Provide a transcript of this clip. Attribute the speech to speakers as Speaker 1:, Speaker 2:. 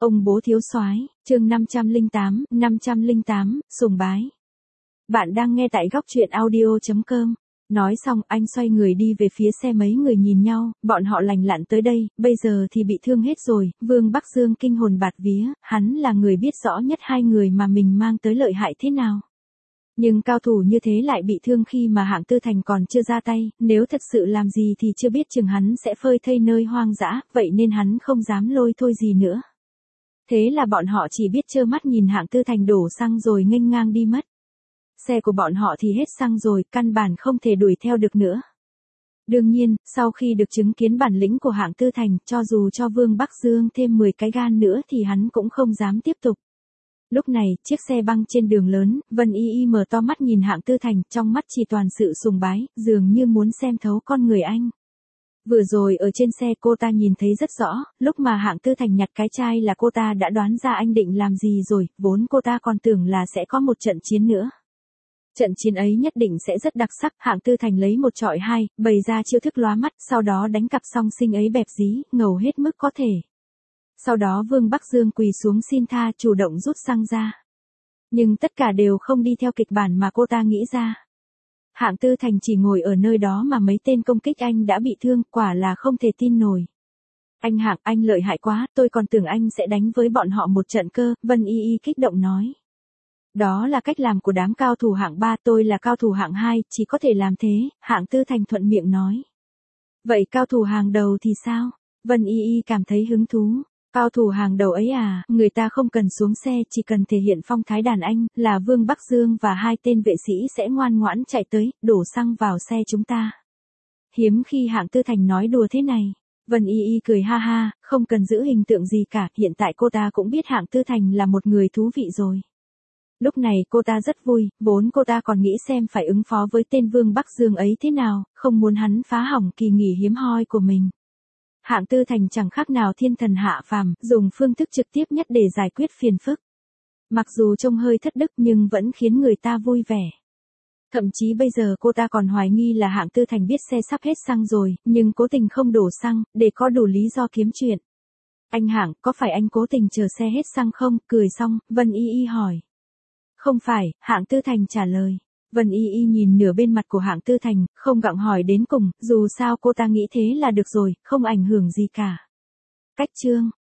Speaker 1: Ông bố thiếu soái, chương 508, sùng bái. Bạn đang nghe tại góc truyện audio.com. Nói xong anh xoay người đi về phía xe, mấy người nhìn nhau, bọn họ lành lặn tới đây, bây giờ thì bị thương hết rồi. Vương Bắc Dương kinh hồn bạt vía, hắn là người biết rõ nhất hai người mà mình mang tới lợi hại thế nào. Nhưng cao thủ như thế lại bị thương khi mà Hạng Tư Thành còn chưa ra tay, nếu thật sự làm gì thì chưa biết chừng hắn sẽ phơi thây nơi hoang dã, vậy nên hắn không dám lôi thôi gì nữa. Thế là bọn họ chỉ biết trơ mắt nhìn Hạng Tư Thành đổ xăng rồi nghênh ngang đi mất. Xe của bọn họ thì hết xăng rồi, căn bản không thể đuổi theo được nữa. Đương nhiên, sau khi được chứng kiến bản lĩnh của Hạng Tư Thành, cho dù cho Vương Bắc Dương thêm 10 cái gan nữa thì hắn cũng không dám tiếp tục. Lúc này, chiếc xe băng trên đường lớn, Vân Y Y mở to mắt nhìn Hạng Tư Thành, trong mắt chỉ toàn sự sùng bái, dường như muốn xem thấu con người anh. Vừa rồi ở trên xe cô ta nhìn thấy rất rõ, lúc mà Hạng Tư Thành nhặt cái chai là cô ta đã đoán ra anh định làm gì rồi, vốn cô ta còn tưởng là sẽ có một trận chiến nữa. Trận chiến ấy nhất định sẽ rất đặc sắc, Hạng Tư Thành lấy một chọi hai, bày ra chiêu thức lóa mắt, sau đó đánh cặp song sinh ấy bẹp dí, ngầu hết mức có thể. Sau đó Vương Bắc Dương quỳ xuống xin tha, chủ động rút xăng ra. Nhưng tất cả đều không đi theo kịch bản mà cô ta nghĩ ra. Hạng Tư Thành chỉ ngồi ở nơi đó mà mấy tên công kích anh đã bị thương, quả là không thể tin nổi. Anh Hạng, anh lợi hại quá, tôi còn tưởng anh sẽ đánh với bọn họ một trận cơ, Vân Y Y kích động nói. Đó là cách làm của đám cao thủ hạng 3, tôi là cao thủ hạng 2, chỉ có thể làm thế, Hạng Tư Thành thuận miệng nói. Vậy cao thủ hàng đầu thì sao? Vân Y Y cảm thấy hứng thú. Cao thủ hàng đầu ấy à, người ta không cần xuống xe, chỉ cần thể hiện phong thái đàn anh, là Vương Bắc Dương và hai tên vệ sĩ sẽ ngoan ngoãn chạy tới, đổ xăng vào xe chúng ta. Hiếm khi Hạng Tư Thành nói đùa thế này. Vân Y Y cười ha ha, không cần giữ hình tượng gì cả, hiện tại cô ta cũng biết Hạng Tư Thành là một người thú vị rồi. Lúc này cô ta rất vui, vốn cô ta còn nghĩ xem phải ứng phó với tên Vương Bắc Dương ấy thế nào, không muốn hắn phá hỏng kỳ nghỉ hiếm hoi của mình. Hạng Tư Thành chẳng khác nào thiên thần hạ phàm, dùng phương thức trực tiếp nhất để giải quyết phiền phức. Mặc dù trông hơi thất đức nhưng vẫn khiến người ta vui vẻ. Thậm chí bây giờ cô ta còn hoài nghi là Hạng Tư Thành biết xe sắp hết xăng rồi, nhưng cố tình không đổ xăng, để có đủ lý do kiếm chuyện. Anh Hạng, có phải anh cố tình chờ xe hết xăng không? Cười xong, Vân Y Y hỏi. Không phải, Hạng Tư Thành trả lời. Vân Y Y nhìn nửa bên mặt của Hạng Tư Thành, không gặng hỏi đến cùng, dù sao cô ta nghĩ thế là được rồi, không ảnh hưởng gì cả. Cách chương